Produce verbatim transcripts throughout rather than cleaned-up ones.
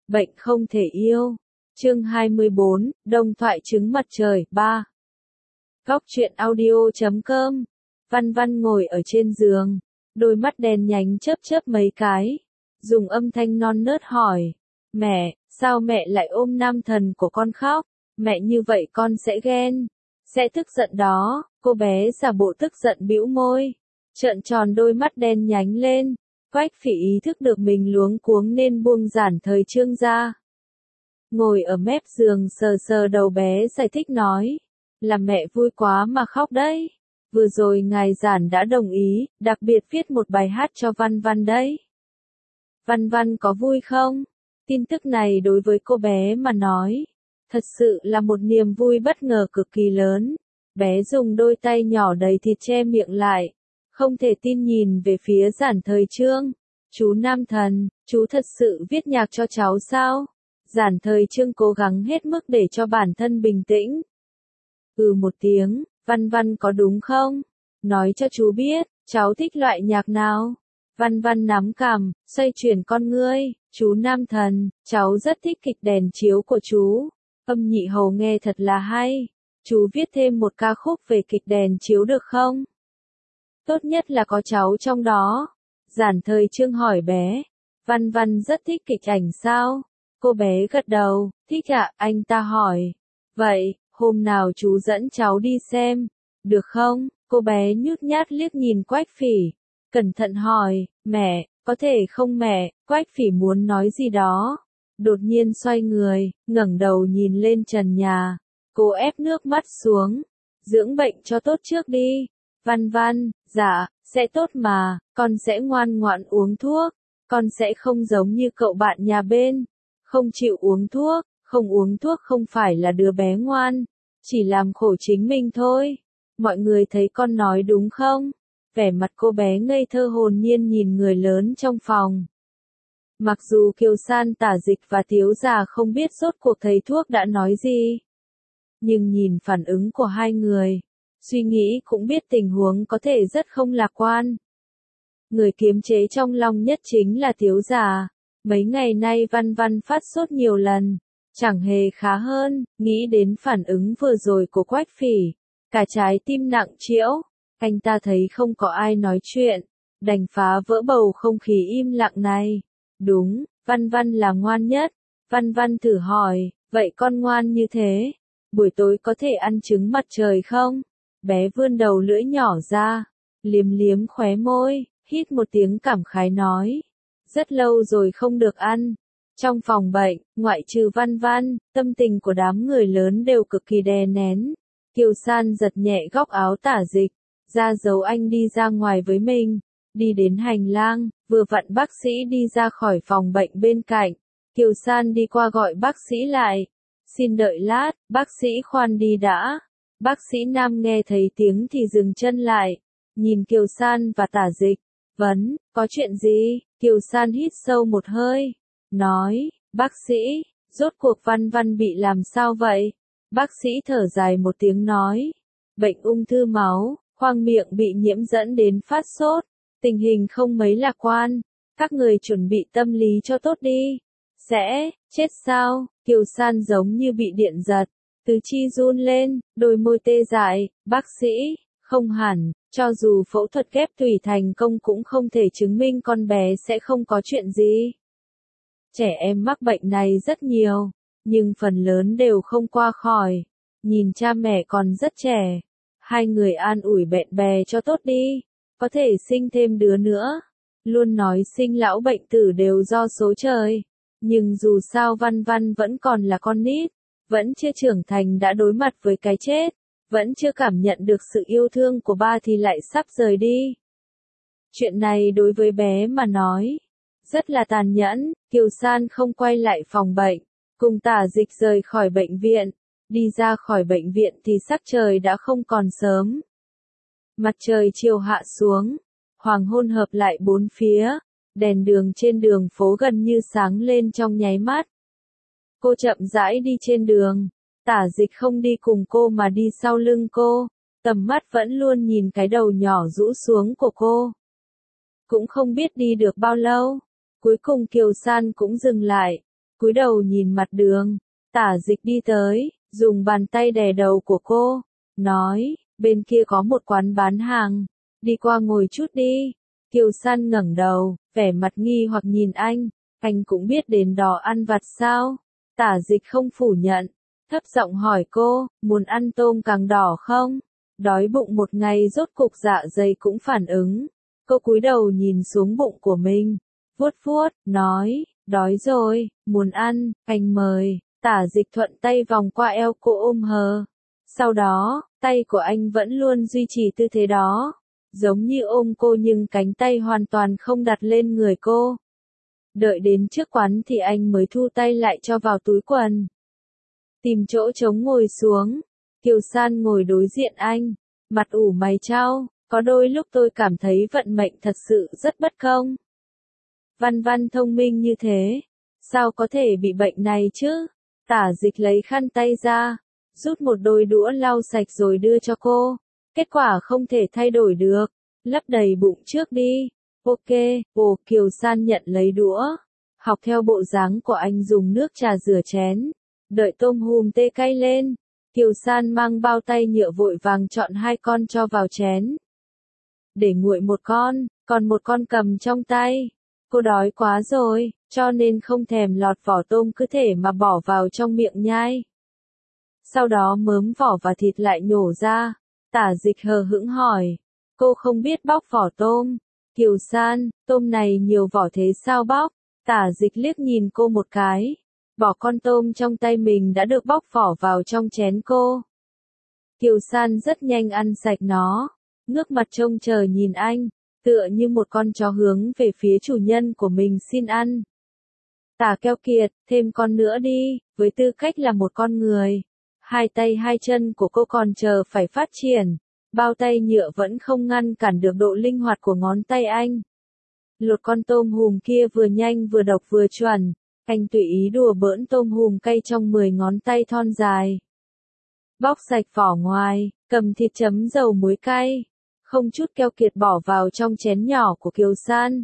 Bệnh không thể yêu. Chương hai mươi bốn, Đồng thoại trứng mặt trời, ba. Góc truyện audio chấm com. Văn Văn ngồi ở trên giường, đôi mắt đen nhánh chớp chớp mấy cái, dùng âm thanh non nớt hỏi, mẹ, sao mẹ lại ôm nam thần của con khóc, mẹ như vậy con sẽ ghen, sẽ tức giận đó. Cô bé giả bộ tức giận bĩu môi, trợn tròn đôi mắt đen nhánh lên. Quách Phỉ ý thức được mình luống cuống nên buông Giản Thời Chương ra. Ngồi ở mép giường sờ sờ đầu bé giải thích nói, là mẹ vui quá mà khóc đấy. Vừa rồi ngài Giản đã đồng ý, đặc biệt viết một bài hát cho Văn Văn đấy. Văn Văn có vui không? Tin tức này đối với cô bé mà nói, thật sự là một niềm vui bất ngờ cực kỳ lớn. Bé dùng đôi tay nhỏ đầy thịt che miệng lại, không thể tin nhìn về phía Giản Thời Chương. Chú nam thần, chú thật sự viết nhạc cho cháu sao? Giản Thời Chương cố gắng hết mức để cho bản thân bình tĩnh. Ừ một tiếng, Văn Văn có đúng không? Nói cho chú biết, cháu thích loại nhạc nào? Văn Văn nắm cằm, xoay chuyển con ngươi, chú nam thần, cháu rất thích kịch đèn chiếu của chú. Âm Nhị Hầu nghe thật là hay. Chú viết thêm một ca khúc về kịch đèn chiếu được không? Tốt nhất là có cháu trong đó. Giản Thời Chương hỏi bé. Văn Văn rất thích kịch ảnh sao? Cô bé gật đầu, thích ạ, anh ta hỏi. Vậy, hôm nào chú dẫn cháu đi xem, được không? Cô bé nhút nhát liếc nhìn Quách Phỉ, cẩn thận hỏi, mẹ, có thể không mẹ? Quách Phỉ muốn nói gì đó, đột nhiên xoay người, ngẩng đầu nhìn lên trần nhà, cô ép nước mắt xuống, dưỡng bệnh cho tốt trước đi. Văn Văn, dạ, sẽ tốt mà, con sẽ ngoan ngoãn uống thuốc, con sẽ không giống như cậu bạn nhà bên, không chịu uống thuốc, không uống thuốc không phải là đứa bé ngoan, chỉ làm khổ chính mình thôi. Mọi người thấy con nói đúng không? Vẻ mặt cô bé ngây thơ hồn nhiên nhìn người lớn trong phòng. Mặc dù Kiều San Tả Dịch và Thiếu Gia không biết rốt cuộc thầy thuốc đã nói gì, nhưng nhìn phản ứng của hai người, suy nghĩ cũng biết tình huống có thể rất không lạc quan. Người kiềm chế trong lòng nhất chính là Thiếu Gia. Mấy ngày nay Văn Văn phát sốt nhiều lần, chẳng hề khá hơn, nghĩ đến phản ứng vừa rồi của Quách Phỉ, cả trái tim nặng trĩu. Anh ta thấy không có ai nói chuyện, đành phá vỡ bầu không khí im lặng này. Đúng, Văn Văn là ngoan nhất. Văn Văn thử hỏi, vậy con ngoan như thế, buổi tối có thể ăn trứng mặt trời không? Bé vươn đầu lưỡi nhỏ ra, liếm liếm khóe môi, hít một tiếng cảm khái nói. Rất lâu rồi không được ăn. Trong phòng bệnh, ngoại trừ Văn Văn, tâm tình của đám người lớn đều cực kỳ đè nén. Kiều San giật nhẹ góc áo Tả Dịch, ra dấu anh đi ra ngoài với mình. Đi đến hành lang, vừa vặn bác sĩ đi ra khỏi phòng bệnh bên cạnh. Kiều San đi qua gọi bác sĩ lại. Xin đợi lát, bác sĩ khoan đi đã. Bác sĩ nam nghe thấy tiếng thì dừng chân lại, nhìn Kiều San và Tả Dịch. Vấn, có chuyện gì? Kiều San hít sâu một hơi, nói, bác sĩ, rốt cuộc Văn Văn bị làm sao vậy? Bác sĩ thở dài một tiếng nói, bệnh ung thư máu, khoang miệng bị nhiễm dẫn đến phát sốt, tình hình không mấy lạc quan, các người chuẩn bị tâm lý cho tốt đi. Sẽ, chết sao? Kiều San giống như bị điện giật, tứ chi run lên, đôi môi tê dại, bác sĩ, không hẳn. Cho dù phẫu thuật ghép tủy thành công cũng không thể chứng minh con bé sẽ không có chuyện gì. Trẻ em mắc bệnh này rất nhiều, nhưng phần lớn đều không qua khỏi. Nhìn cha mẹ còn rất trẻ. Hai người an ủi bạn bè cho tốt đi, có thể sinh thêm đứa nữa. Luôn nói sinh lão bệnh tử đều do số trời. Nhưng dù sao Văn Văn vẫn còn là con nít, vẫn chưa trưởng thành đã đối mặt với cái chết. Vẫn chưa cảm nhận được sự yêu thương của ba thì lại sắp rời đi. Chuyện này đối với bé mà nói, rất là tàn nhẫn. Kiều San không quay lại phòng bệnh, cùng Tả Dịch rời khỏi bệnh viện. Đi ra khỏi bệnh viện thì sắc trời đã không còn sớm. Mặt trời chiều hạ xuống, hoàng hôn hợp lại bốn phía, đèn đường trên đường phố gần như sáng lên trong nháy mắt. Cô chậm rãi đi trên đường. Tả Dịch không đi cùng cô mà đi sau lưng cô, tầm mắt vẫn luôn nhìn cái đầu nhỏ rũ xuống của cô. Cũng không biết đi được bao lâu, cuối cùng Kiều San cũng dừng lại, cúi đầu nhìn mặt đường. Tả Dịch đi tới, dùng bàn tay đè đầu của cô, nói, bên kia có một quán bán hàng, đi qua ngồi chút đi. Kiều San ngẩng đầu, vẻ mặt nghi hoặc nhìn anh, anh cũng biết đến đó ăn vặt sao? Tả Dịch không phủ nhận, thấp giọng hỏi cô, muốn ăn tôm càng đỏ không? Đói bụng một ngày rốt cục dạ dày cũng phản ứng. Cô cúi đầu nhìn xuống bụng của mình, vuốt vuốt, nói, đói rồi, muốn ăn, anh mời. Tả Dịch thuận tay vòng qua eo cô ôm hờ. Sau đó, tay của anh vẫn luôn duy trì tư thế đó, giống như ôm cô nhưng cánh tay hoàn toàn không đặt lên người cô. Đợi đến trước quán thì anh mới thu tay lại cho vào túi quần. Tìm chỗ trống ngồi xuống, Kiều San ngồi đối diện anh, mặt ủ mày chau, có đôi lúc tôi cảm thấy vận mệnh thật sự rất bất công. Văn Văn thông minh như thế, sao có thể bị bệnh này chứ? Tả Dịch lấy khăn tay ra, rút một đôi đũa lau sạch rồi đưa cho cô. Kết quả không thể thay đổi được, lấp đầy bụng trước đi. Ok, ồ, Kiều San nhận lấy đũa, học theo bộ dáng của anh dùng nước trà rửa chén. Đợi tôm hùm tê cay lên, Kiều San mang bao tay nhựa vội vàng chọn hai con cho vào chén. Để nguội một con, còn một con cầm trong tay. Cô đói quá rồi, cho nên không thèm lọt vỏ tôm cứ thể mà bỏ vào trong miệng nhai. Sau đó mớm vỏ và thịt lại nhổ ra. Tả Dịch hờ hững hỏi, cô không biết bóc vỏ tôm. Kiều San, tôm này nhiều vỏ thế sao bóc? Tả Dịch liếc nhìn cô một cái, bỏ con tôm trong tay mình đã được bóc vỏ vào trong chén cô. Kiều San rất nhanh ăn sạch nó, ngước mặt trông chờ nhìn anh, tựa như một con chó hướng về phía chủ nhân của mình xin ăn. Tả keo kiệt, thêm con nữa đi, với tư cách là một con người. Hai tay hai chân của cô còn chờ phải phát triển, bao tay nhựa vẫn không ngăn cản được độ linh hoạt của ngón tay anh. Lột con tôm hùm kia vừa nhanh vừa độc vừa chuẩn, anh tùy ý đùa bỡn tôm hùm cay trong mười ngón tay thon dài. Bóc sạch vỏ ngoài, cầm thịt chấm dầu muối cay, không chút keo kiệt bỏ vào trong chén nhỏ của Kiều San.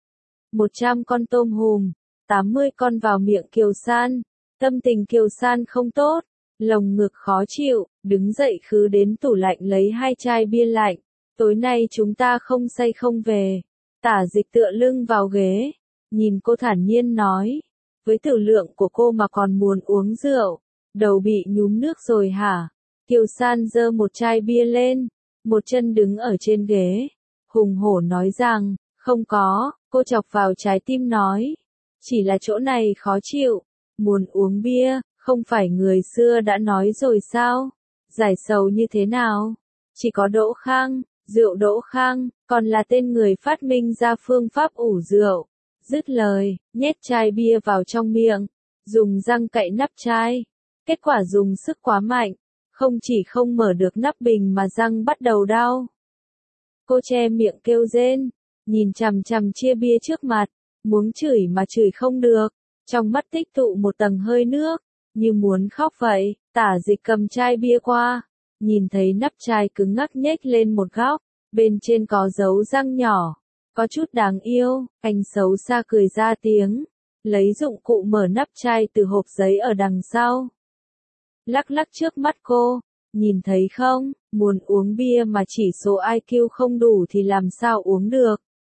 một trăm con tôm hùm, tám mươi con vào miệng Kiều San, tâm tình Kiều San không tốt. Lồng ngực khó chịu, đứng dậy khứ đến tủ lạnh lấy hai chai bia lạnh. Tối nay chúng ta không say không về. Tả Dịch tựa lưng vào ghế, nhìn cô thản nhiên nói. Với tử lượng của cô mà còn muốn uống rượu, đầu bị nhúm nước rồi hả? Kiều San giơ một chai bia lên, một chân đứng ở trên ghế, hùng hổ nói rằng, không có, cô chọc vào trái tim nói. Chỉ là chỗ này khó chịu, muốn uống bia. Không phải người xưa đã nói rồi sao? Giải sầu như thế nào? Chỉ có Đỗ Khang, rượu Đỗ Khang, còn là tên người phát minh ra phương pháp ủ rượu. Dứt lời, nhét chai bia vào trong miệng, dùng răng cậy nắp chai. Kết quả dùng sức quá mạnh, không chỉ không mở được nắp bình mà răng bắt đầu đau. Cô che miệng kêu rên, nhìn chằm chằm chia bia trước mặt, muốn chửi mà chửi không được, trong mắt tích tụ một tầng hơi nước. Như muốn khóc vậy, Tả Dịch cầm chai bia qua, nhìn thấy nắp chai cứng ngắc nhếch lên một góc, bên trên có dấu răng nhỏ, có chút đáng yêu, anh xấu xa cười ra tiếng, lấy dụng cụ mở nắp chai từ hộp giấy ở đằng sau. Lắc lắc trước mắt cô, nhìn thấy không, muốn uống bia mà chỉ số i kiu không đủ thì làm sao uống được.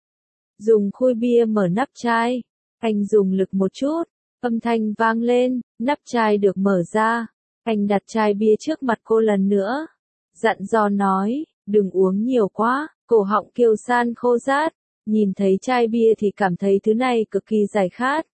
Dùng khui bia mở nắp chai, anh dùng lực một chút. Âm thanh vang lên, nắp chai được mở ra, anh đặt chai bia trước mặt cô lần nữa, dặn dò nói, đừng uống nhiều quá, cổ họng Kiều San khô rát, nhìn thấy chai bia thì cảm thấy thứ này cực kỳ giải khát.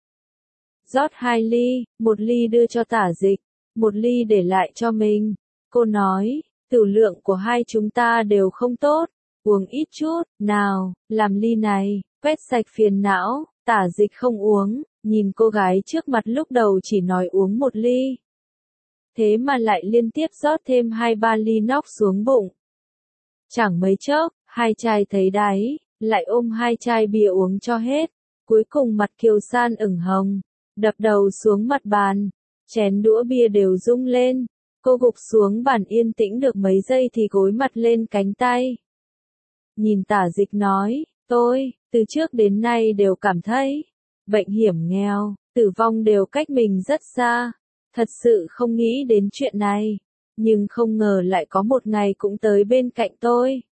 Rót hai ly, một ly đưa cho Tả Dịch, một ly để lại cho mình, cô nói, tử lượng của hai chúng ta đều không tốt, uống ít chút, nào, làm ly này, quét sạch phiền não. Tả Dịch không uống, nhìn cô gái trước mặt lúc đầu chỉ nói uống một ly. Thế mà lại liên tiếp rót thêm hai ba ly nóc xuống bụng. Chẳng mấy chốc, hai chai thấy đáy, lại ôm hai chai bia uống cho hết. Cuối cùng mặt Kiều San ửng hồng, đập đầu xuống mặt bàn, chén đũa bia đều rung lên. Cô gục xuống bàn yên tĩnh được mấy giây thì gối mặt lên cánh tay. Nhìn Tả Dịch nói, tôi, từ trước đến nay đều cảm thấy, bệnh hiểm nghèo, từ tử vong đều cách mình rất xa. Thật sự không nghĩ đến chuyện này. Nhưng không ngờ lại có một ngày cũng tới bên cạnh tôi.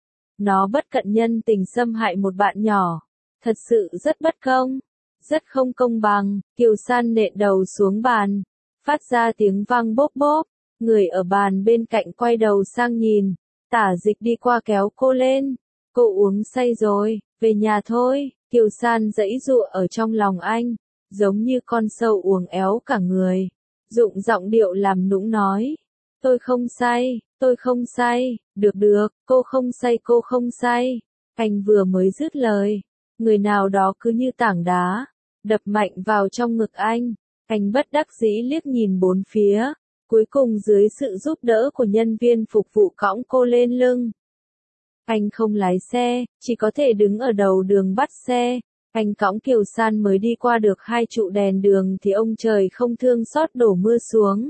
Nó bất cận nhân tình xâm hại một bạn nhỏ. Thật sự rất bất công. Rất không công bằng. Kiều San nện đầu xuống bàn. Phát ra tiếng vang bốp bốp. Người ở bàn bên cạnh quay đầu sang nhìn. Tả Dịch đi qua kéo cô lên. Cô uống say rồi, về nhà thôi. Kiều San giãy giụa ở trong lòng anh. Giống như con sâu uồng éo cả người. Dụng giọng điệu làm nũng nói. Tôi không say, tôi không say, được được, cô không say cô không say. Anh vừa mới dứt lời, người nào đó cứ như tảng đá, đập mạnh vào trong ngực anh. Anh bất đắc dĩ liếc nhìn bốn phía, cuối cùng dưới sự giúp đỡ của nhân viên phục vụ cõng cô lên lưng. Anh không lái xe, chỉ có thể đứng ở đầu đường bắt xe. Anh cõng Kiều San mới đi qua được hai trụ đèn đường thì ông trời không thương xót đổ mưa xuống.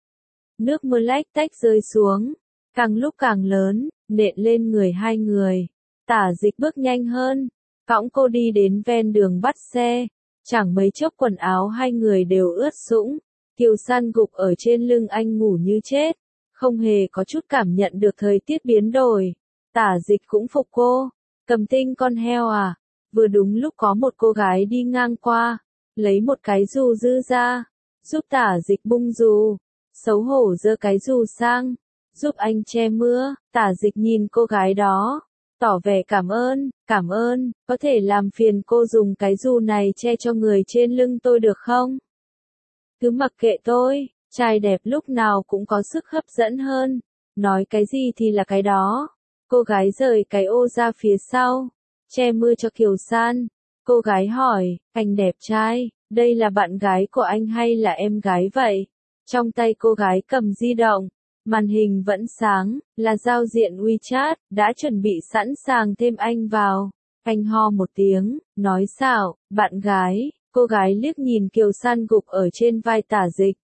Nước mưa lách tách rơi xuống, càng lúc càng lớn, nện lên người hai người. Tả Dịch bước nhanh hơn, cõng cô đi đến ven đường bắt xe. Chẳng mấy chốc quần áo hai người đều ướt sũng. Kiều San gục ở trên lưng anh ngủ như chết, không hề có chút cảm nhận được thời tiết biến đổi. Tả Dịch cũng phục cô. Cầm Tinh con heo à? Vừa đúng lúc có một cô gái đi ngang qua, lấy một cái dù dư ra, giúp Tả Dịch bung dù. Xấu hổ giơ cái dù sang, giúp anh che mưa. Tả Dịch nhìn cô gái đó, tỏ vẻ cảm ơn, cảm ơn, có thể làm phiền cô dùng cái dù này che cho người trên lưng tôi được không? Cứ mặc kệ tôi, trai đẹp lúc nào cũng có sức hấp dẫn hơn, nói cái gì thì là cái đó. Cô gái rời cái ô ra phía sau, che mưa cho Kiều San. Cô gái hỏi, anh đẹp trai, đây là bạn gái của anh hay là em gái vậy? Trong tay cô gái cầm di động, màn hình vẫn sáng, là giao diện WeChat, đã chuẩn bị sẵn sàng thêm anh vào. Anh ho một tiếng, nói xạo, bạn gái. Cô gái liếc nhìn Kiều San gục ở trên vai Tả Dịch,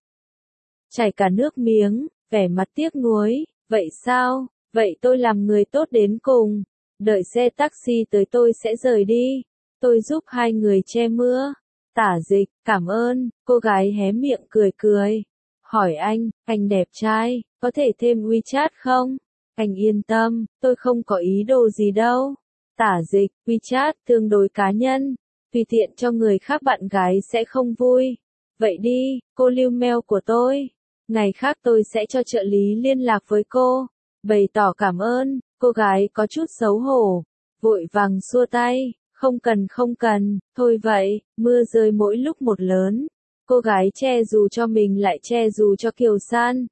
chảy cả nước miếng, vẻ mặt tiếc nuối. Vậy sao? Vậy tôi làm người tốt đến cùng. Đợi xe taxi tới tôi sẽ rời đi. Tôi giúp hai người che mưa. Tả Dịch, cảm ơn. Cô gái hé miệng cười cười. Hỏi anh, anh đẹp trai, có thể thêm WeChat không? Anh yên tâm, tôi không có ý đồ gì đâu. Tả Dịch, WeChat tương đối cá nhân, tùy tiện cho người khác bạn gái sẽ không vui. Vậy đi, cô lưu mail của tôi. Ngày khác tôi sẽ cho trợ lý liên lạc với cô. Bày tỏ cảm ơn. Cô gái có chút xấu hổ, vội vàng xua tay. Không cần không cần, thôi vậy. Mưa rơi mỗi lúc một lớn. Cô gái che dù cho mình lại che dù cho Kiều San.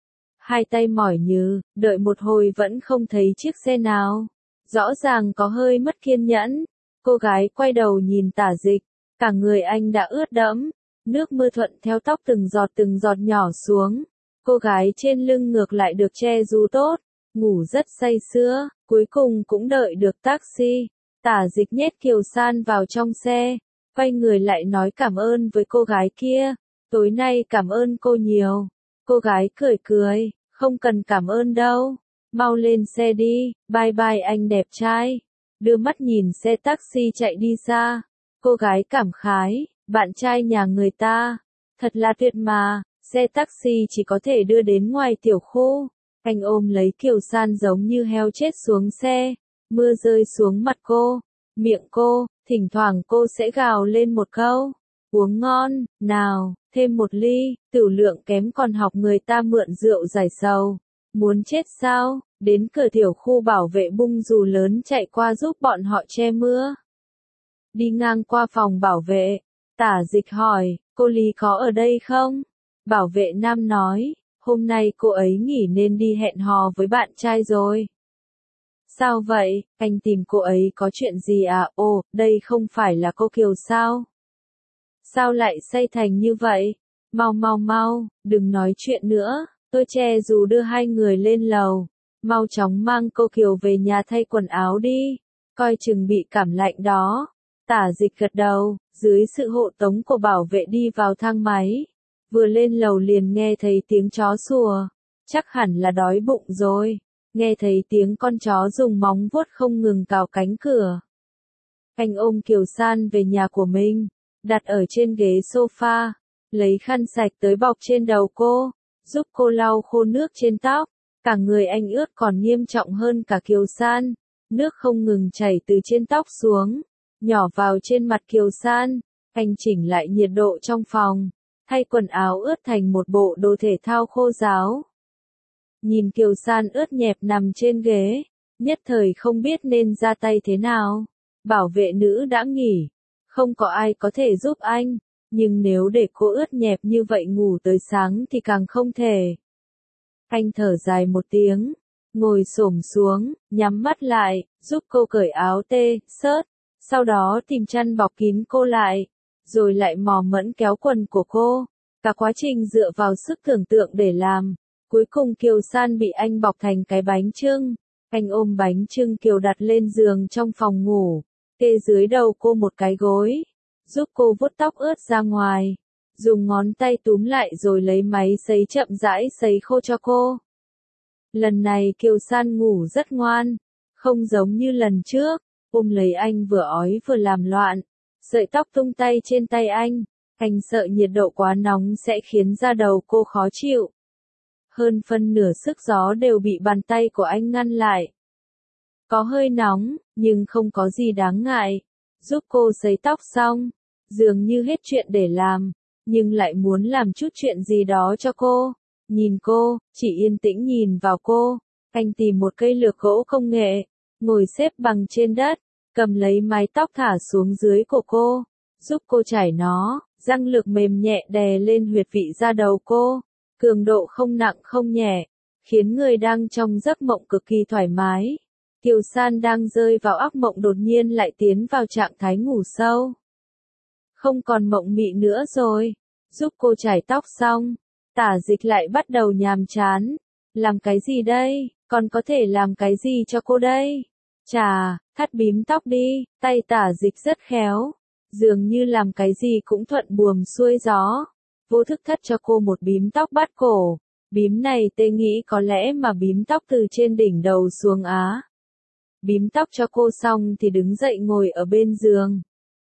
Hai tay mỏi nhừ, đợi một hồi vẫn không thấy chiếc xe nào. Rõ ràng có hơi mất kiên nhẫn. Cô gái quay đầu nhìn Tả Dịch, cả người anh đã ướt đẫm. Nước mưa thuận theo tóc từng giọt từng giọt nhỏ xuống. Cô gái trên lưng ngược lại được che dù tốt, ngủ rất say sưa, cuối cùng cũng đợi được taxi. Tả Dịch nhét Kiều San vào trong xe, quay người lại nói cảm ơn với cô gái kia. Tối nay cảm ơn cô nhiều. Cô gái cười cười, không cần cảm ơn đâu. Mau lên xe đi, bye bye anh đẹp trai. Đưa mắt nhìn xe taxi chạy đi xa. Cô gái cảm khái, bạn trai nhà người ta, thật là tuyệt mà. Xe taxi chỉ có thể đưa đến ngoài tiểu khu. Anh ôm lấy Kiều San giống như heo chết xuống xe. Mưa rơi xuống mặt cô, miệng cô, thỉnh thoảng cô sẽ gào lên một câu. Uống ngon, nào, thêm một ly. Tửu lượng kém còn học người ta mượn rượu giải sầu. Muốn chết sao? Đến cửa tiểu khu bảo vệ bung dù lớn chạy qua giúp bọn họ che mưa. Đi ngang qua phòng bảo vệ, Tả Dịch hỏi, cô Lý có ở đây không? Bảo vệ nam nói, hôm nay cô ấy nghỉ nên đi hẹn hò với bạn trai rồi. Sao vậy, anh tìm cô ấy có chuyện gì à? Ồ, đây không phải là cô Kiều sao? Sao lại say thành như vậy? Mau mau mau, đừng nói chuyện nữa, tôi che dù đưa hai người lên lầu. Mau chóng mang cô Kiều về nhà thay quần áo đi, coi chừng bị cảm lạnh đó. Tả Dịch gật đầu, dưới sự hộ tống của bảo vệ đi vào thang máy. Vừa lên lầu liền nghe thấy tiếng chó sủa, chắc hẳn là đói bụng rồi. Nghe thấy tiếng con chó dùng móng vuốt không ngừng cào cánh cửa. Anh ôm Kiều San về nhà của mình, đặt ở trên ghế sofa, lấy khăn sạch tới bọc trên đầu cô, giúp cô lau khô nước trên tóc. Cả người anh ướt còn nghiêm trọng hơn cả Kiều San, nước không ngừng chảy từ trên tóc xuống, nhỏ vào trên mặt Kiều San. Anh chỉnh lại nhiệt độ trong phòng, thay quần áo ướt thành một bộ đồ thể thao khô ráo. Nhìn Kiều San ướt nhẹp nằm trên ghế, nhất thời không biết nên ra tay thế nào. Bảo vệ nữ đã nghỉ, không có ai có thể giúp anh, nhưng nếu để cô ướt nhẹp như vậy ngủ tới sáng thì càng không thể. Anh thở dài một tiếng, ngồi xổm xuống, nhắm mắt lại, giúp cô cởi áo tê, sớt, sau đó tìm chăn bọc kín cô lại, rồi lại mò mẫm kéo quần của cô. Cả quá trình dựa vào sức tưởng tượng để làm, cuối cùng Kiều San bị anh bọc thành cái bánh chưng. Anh ôm bánh chưng Kiều đặt lên giường trong phòng ngủ, kê dưới đầu cô một cái gối, giúp cô vuốt tóc ướt ra ngoài, dùng ngón tay túm lại rồi lấy máy sấy chậm rãi sấy khô cho cô. Lần này Kiều San ngủ rất ngoan, không giống như lần trước, ôm lấy anh vừa ói vừa làm loạn, sợi tóc tung tay trên tay anh, anh sợ nhiệt độ quá nóng sẽ khiến da đầu cô khó chịu. Hơn phân nửa sức gió đều bị bàn tay của anh ngăn lại. Có hơi nóng, nhưng không có gì đáng ngại. Giúp cô sấy tóc xong, dường như hết chuyện để làm, nhưng lại muốn làm chút chuyện gì đó cho cô. Nhìn cô, chỉ yên tĩnh nhìn vào cô, anh tìm một cây lược gỗ công nghệ, ngồi xếp bằng trên đất, cầm lấy mái tóc thả xuống dưới của cô, giúp cô chải nó, răng lược mềm nhẹ đè lên huyệt vị da đầu cô, cường độ không nặng không nhẹ, khiến người đang trong giấc mộng cực kỳ thoải mái. Kiều San đang rơi vào ác mộng đột nhiên lại tiến vào trạng thái ngủ sâu. Không còn mộng mị nữa rồi, giúp cô chải tóc xong, Tả Dịch lại bắt đầu nhàm chán. Làm cái gì đây, còn có thể làm cái gì cho cô đây? Chà, thắt bím tóc đi, tay Tả Dịch rất khéo, dường như làm cái gì cũng thuận buồm xuôi gió. Vô thức thắt cho cô một bím tóc bát cổ, bím này tê nghĩ có lẽ mà bím tóc từ trên đỉnh đầu xuống á. Bím tóc cho cô xong thì đứng dậy ngồi ở bên giường.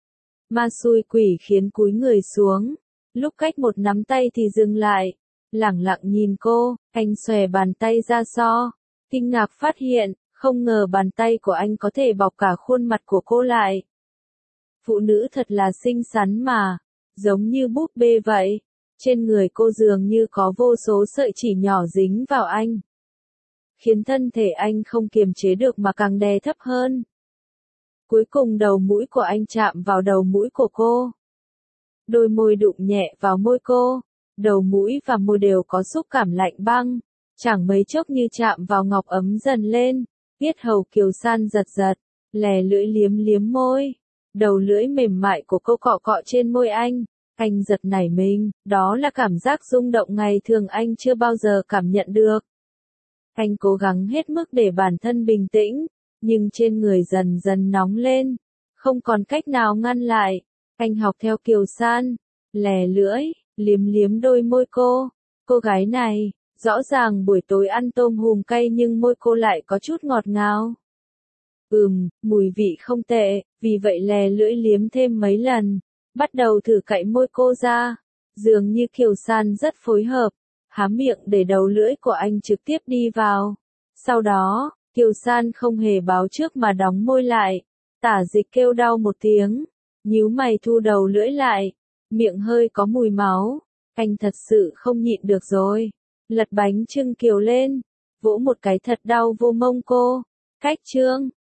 Ma xui quỷ khiến cúi người xuống, lúc cách một nắm tay thì dừng lại, lẳng lặng nhìn cô, anh xòe bàn tay ra so, kinh ngạc phát hiện, không ngờ bàn tay của anh có thể bọc cả khuôn mặt của cô lại. Phụ nữ thật là xinh xắn mà, giống như búp bê vậy, trên người cô dường như có vô số sợi chỉ nhỏ dính vào anh, khiến thân thể anh không kiềm chế được mà càng đè thấp hơn. Cuối cùng đầu mũi của anh chạm vào đầu mũi của cô. Đôi môi đụng nhẹ vào môi cô, đầu mũi và môi đều có xúc cảm lạnh băng, chẳng mấy chốc như chạm vào ngọc ấm dần lên, yết hầu Kiều San giật giật, lè lưỡi liếm liếm môi, đầu lưỡi mềm mại của cô cọ cọ trên môi anh, anh giật nảy mình, đó là cảm giác rung động ngày thường anh chưa bao giờ cảm nhận được. Anh cố gắng hết mức để bản thân bình tĩnh, nhưng trên người dần dần nóng lên, không còn cách nào ngăn lại. Anh học theo Kiều San, lè lưỡi, liếm liếm đôi môi cô. Cô gái này, rõ ràng buổi tối ăn tôm hùm cay nhưng môi cô lại có chút ngọt ngào. Ừm, mùi vị không tệ, vì vậy lè lưỡi liếm thêm mấy lần, bắt đầu thử cạy môi cô ra. Dường như Kiều San rất phối hợp, há miệng để đầu lưỡi của anh trực tiếp đi vào. Sau đó, Kiều San không hề báo trước mà đóng môi lại. Tả Dịch kêu đau một tiếng, nhíu mày thu đầu lưỡi lại, miệng hơi có mùi máu. Anh thật sự không nhịn được rồi, lật bánh chưng Kiều lên, vỗ một cái thật đau vô mông cô. Cách chương